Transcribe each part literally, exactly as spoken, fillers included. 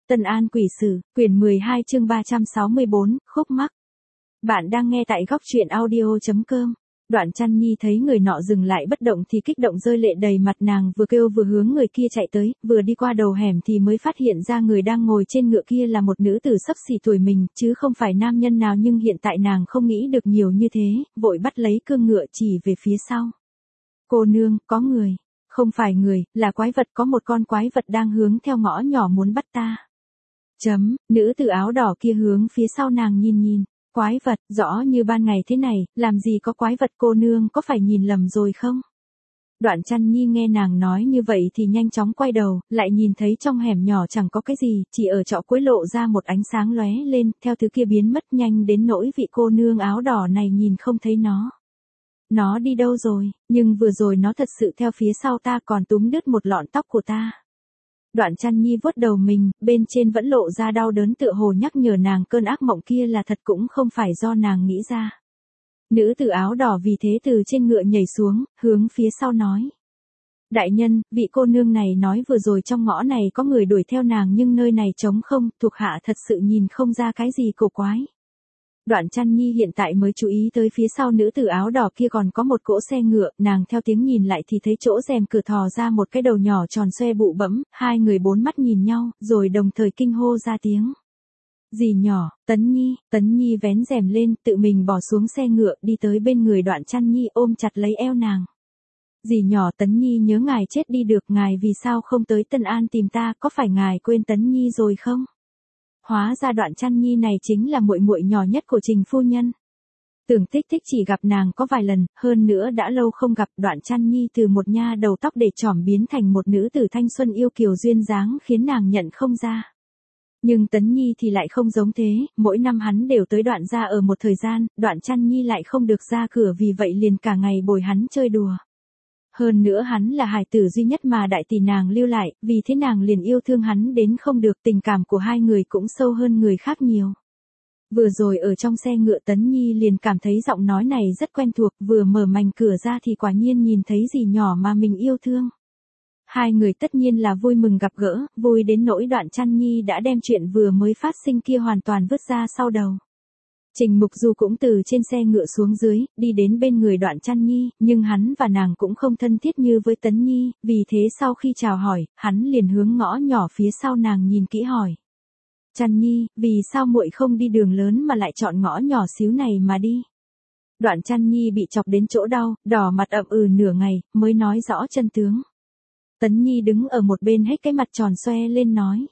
Tân An Quỷ Sử, quyển mười hai chương ba trăm sáu mươi bốn, khúc mắc. Bạn đang nghe tại góc truyện audio chấm com. Đoạn Chăn Nhi thấy người nọ dừng lại bất động thì kích động rơi lệ đầy mặt, nàng vừa kêu vừa hướng người kia chạy tới, vừa đi qua đầu hẻm thì mới phát hiện ra người đang ngồi trên ngựa kia là một nữ tử xấp xỉ tuổi mình, chứ không phải nam nhân nào, nhưng hiện tại nàng không nghĩ được nhiều như thế, vội bắt lấy cương ngựa chỉ về phía sau. Cô nương, có người. Không phải người, là quái vật, có một con quái vật đang hướng theo ngõ nhỏ muốn bắt ta. Chấm, nữ tử áo đỏ kia hướng phía sau nàng nhìn nhìn. Quái vật, rõ như ban ngày thế này, làm gì có quái vật, cô nương có phải nhìn lầm rồi không? Đoạn Chăn Nhi nghe nàng nói như vậy thì nhanh chóng quay đầu, lại nhìn thấy trong hẻm nhỏ chẳng có cái gì, chỉ ở chỗ cuối lộ ra một ánh sáng lóe lên, theo thứ kia biến mất nhanh đến nỗi vị cô nương áo đỏ này nhìn không thấy nó. Nó đi đâu rồi, nhưng vừa rồi nó thật sự theo phía sau ta, còn túm đứt một lọn tóc của ta. Đoạn Chăn Nhi vuốt đầu mình, bên trên vẫn lộ ra đau đớn, tựa hồ nhắc nhở nàng cơn ác mộng kia là thật, cũng không phải do nàng nghĩ ra. Nữ tử áo đỏ vì thế từ trên ngựa nhảy xuống, hướng phía sau nói. Đại nhân, vị cô nương này nói vừa rồi trong ngõ này có người đuổi theo nàng, nhưng nơi này trống không, thuộc hạ thật sự nhìn không ra cái gì cổ quái. Đoạn Chăn Nhi hiện tại mới chú ý tới phía sau nữ tử áo đỏ kia còn có một cỗ xe ngựa, nàng theo tiếng nhìn lại thì thấy chỗ rèm cửa thò ra một cái đầu nhỏ tròn xoe bụ bẫm, hai người bốn mắt nhìn nhau, rồi đồng thời kinh hô ra tiếng. Dì nhỏ, Tấn Nhi, Tấn Nhi vén rèm lên, tự mình bỏ xuống xe ngựa, đi tới bên người Đoạn Chăn Nhi ôm chặt lấy eo nàng. Dì nhỏ, Tấn Nhi nhớ ngài chết đi được, ngài vì sao không tới Tân An tìm ta, có phải ngài quên Tấn Nhi rồi không? Hóa ra Đoạn Chăn Nhi này chính là muội muội nhỏ nhất của Trình phu nhân. Tưởng Tích Tích chỉ gặp nàng có vài lần, hơn nữa đã lâu không gặp. Đoạn Chăn Nhi từ một nha đầu tóc để trỏm biến thành một nữ tử thanh xuân yêu kiều duyên dáng, khiến nàng nhận không ra. Nhưng Tấn Nhi thì lại không giống thế, mỗi năm hắn đều tới Đoạn gia ở một thời gian, Đoạn Chăn Nhi lại không được ra cửa, vì vậy liền cả ngày bồi hắn chơi đùa. Hơn nữa hắn là hài tử duy nhất mà đại tỷ nàng lưu lại, vì thế nàng liền yêu thương hắn đến không được, tình cảm của hai người cũng sâu hơn người khác nhiều. Vừa rồi ở trong xe ngựa Tấn Nhi liền cảm thấy giọng nói này rất quen thuộc, vừa mở mành cửa ra thì quả nhiên nhìn thấy dì nhỏ mà mình yêu thương. Hai người tất nhiên là vui mừng gặp gỡ, vui đến nỗi Đoạn Chăn Nhi đã đem chuyện vừa mới phát sinh kia hoàn toàn vứt ra sau đầu. Trình Mục Du cũng từ trên xe ngựa xuống dưới, đi đến bên người Đoạn Chăn Nhi, nhưng hắn và nàng cũng không thân thiết như với Tấn Nhi, vì thế sau khi chào hỏi, hắn liền hướng ngõ nhỏ phía sau nàng nhìn kỹ hỏi. Chăn Nhi, vì sao muội không đi đường lớn mà lại chọn ngõ nhỏ xíu này mà đi? Đoạn Chăn Nhi bị chọc đến chỗ đau, đỏ mặt ậm ừ nửa ngày, mới nói rõ chân tướng. Tấn Nhi đứng ở một bên hết cái mặt tròn xoe lên nói.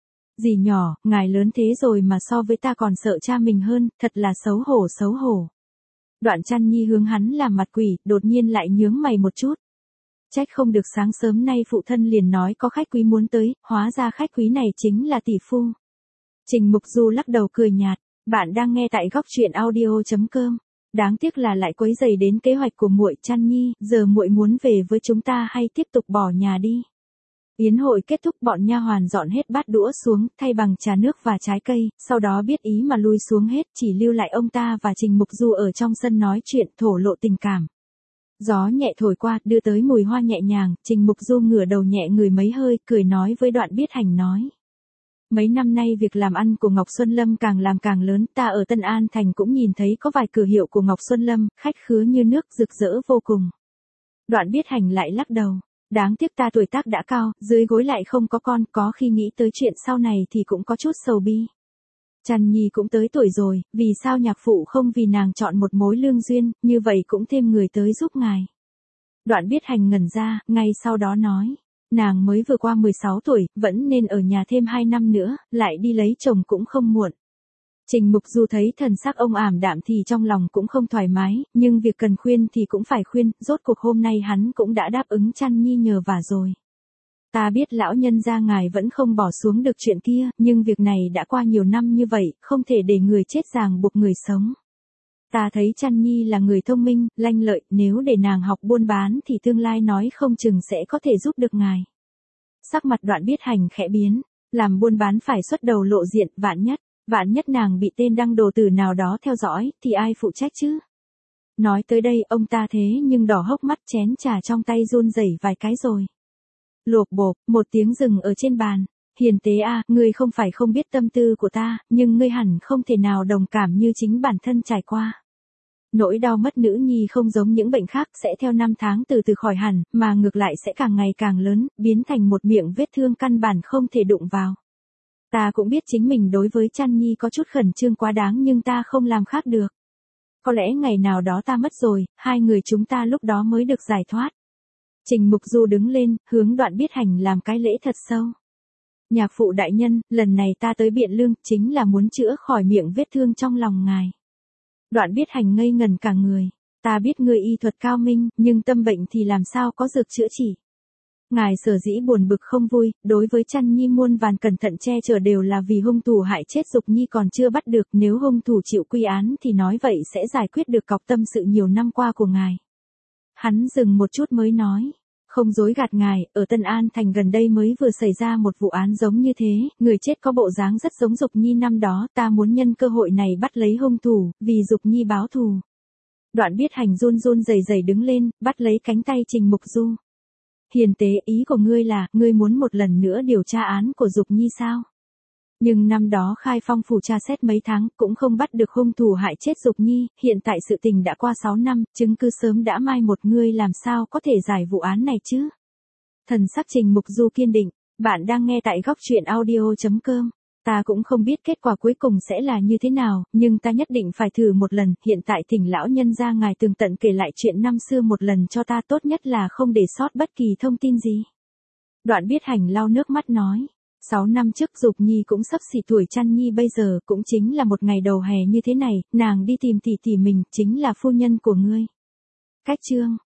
Dì nhỏ, ngài lớn thế rồi mà so với ta còn sợ cha mình hơn, thật là xấu hổ xấu hổ. Đoạn Chăn Nhi hướng hắn làm mặt quỷ, đột nhiên lại nhướng mày một chút. Trách không được sáng sớm nay phụ thân liền nói có khách quý muốn tới, hóa ra khách quý này chính là tỷ phu. Trình Mục Du lắc đầu cười nhạt, bạn đang nghe tại góc truyện audio chấm com. Đáng tiếc là lại quấy rầy đến kế hoạch của muội. Chăn Nhi, giờ muội muốn về với chúng ta hay tiếp tục bỏ nhà đi? Yến hội kết thúc, bọn nha hoàn dọn hết bát đũa xuống, thay bằng trà nước và trái cây, sau đó biết ý mà lui xuống hết, chỉ lưu lại ông ta và Trình Mục Du ở trong sân nói chuyện, thổ lộ tình cảm. Gió nhẹ thổi qua, đưa tới mùi hoa nhẹ nhàng, Trình Mục Du ngửa đầu nhẹ người mấy hơi, cười nói với Đoạn Biết Hành nói. Mấy năm nay việc làm ăn của Ngọc Xuân Lâm càng làm càng lớn, ta ở Tân An Thành cũng nhìn thấy có vài cửa hiệu của Ngọc Xuân Lâm, khách khứa như nước, rực rỡ vô cùng. Đoạn Biết Hành lại lắc đầu. Đáng tiếc ta tuổi tác đã cao, dưới gối lại không có con, có khi nghĩ tới chuyện sau này thì cũng có chút sầu bi. Chăn Nhi cũng tới tuổi rồi, vì sao nhạc phụ không vì nàng chọn một mối lương duyên, như vậy cũng thêm người tới giúp ngài. Đoạn Biết Hành ngẩn ra, ngay sau đó nói, nàng mới vừa qua mười sáu tuổi, vẫn nên ở nhà thêm hai năm nữa, lại đi lấy chồng cũng không muộn. Trình Mục Du thấy thần sắc ông ảm đạm thì trong lòng cũng không thoải mái, nhưng việc cần khuyên thì cũng phải khuyên, rốt cuộc hôm nay hắn cũng đã đáp ứng Chăn Nhi nhờ vả rồi. Ta biết lão nhân gia ngài vẫn không bỏ xuống được chuyện kia, nhưng việc này đã qua nhiều năm như vậy, không thể để người chết ràng buộc người sống. Ta thấy Chăn Nhi là người thông minh, lanh lợi, nếu để nàng học buôn bán thì tương lai nói không chừng sẽ có thể giúp được ngài. Sắc mặt Đoạn Biết Hành khẽ biến, làm buôn bán phải xuất đầu lộ diện, vạn nhất. Vạn nhất nàng bị tên đăng đồ tử nào đó theo dõi, thì ai phụ trách chứ? Nói tới đây ông ta thế nhưng đỏ hốc mắt, chén trà trong tay run rẩy vài cái rồi. Lộp bộp, một tiếng rừng ở trên bàn. Hiền tế a, ngươi không phải không biết tâm tư của ta, nhưng ngươi hẳn không thể nào đồng cảm như chính bản thân trải qua. Nỗi đau mất nữ nhi không giống những bệnh khác sẽ theo năm tháng từ từ khỏi hẳn, mà ngược lại sẽ càng ngày càng lớn, biến thành một miệng vết thương căn bản không thể đụng vào. Ta cũng biết chính mình đối với Trăn Nhi có chút khẩn trương quá đáng nhưng ta không làm khác được. Có lẽ ngày nào đó ta mất rồi, hai người chúng ta lúc đó mới được giải thoát. Trình Mục Du đứng lên, hướng Đoạn Biết Hành làm cái lễ thật sâu. Nhạc phụ đại nhân, lần này ta tới Biện Lương chính là muốn chữa khỏi miệng vết thương trong lòng ngài. Đoạn Biết Hành ngây ngần cả người. Ta biết ngươi y thuật cao minh, nhưng tâm bệnh thì làm sao có dược chữa trị. Ngài sở dĩ buồn bực không vui, đối với Trăn Nhi muôn vàn cẩn thận che chở đều là vì hung thủ hại chết Dục Nhi còn chưa bắt được, nếu hung thủ chịu quy án thì nói vậy sẽ giải quyết được cọc tâm sự nhiều năm qua của ngài. Hắn dừng một chút mới nói, không dối gạt ngài, ở Tân An Thành gần đây mới vừa xảy ra một vụ án giống như thế, người chết có bộ dáng rất giống Dục Nhi năm đó, ta muốn nhân cơ hội này bắt lấy hung thủ, vì Dục Nhi báo thù. Đoạn Biết Hành run run rẩy rẩy đứng lên, bắt lấy cánh tay Trình Mục Du. Hiền tế, ý của ngươi là, ngươi muốn một lần nữa điều tra án của Dục Nhi sao? Nhưng năm đó Khai Phong phủ tra xét mấy tháng, cũng không bắt được hung thủ hại chết Dục Nhi, hiện tại sự tình đã qua sáu năm, chứng cứ sớm đã mai một, ngươi làm sao có thể giải vụ án này chứ? Thần sắc Trình Mục Du kiên định, bạn đang nghe tại góc truyện audio chấm com. Ta cũng không biết kết quả cuối cùng sẽ là như thế nào, nhưng ta nhất định phải thử một lần, hiện tại thỉnh lão nhân gia ngài tường tận kể lại chuyện năm xưa một lần cho ta, tốt nhất là không để sót bất kỳ thông tin gì. Đoạn Biết Hành lau nước mắt nói, sáu năm trước Dục Nhi cũng sắp xỉ tuổi Trăn Nhi bây giờ, cũng chính là một ngày đầu hè như thế này, nàng đi tìm tỷ tỷ mình, chính là phu nhân của ngươi. Cách chương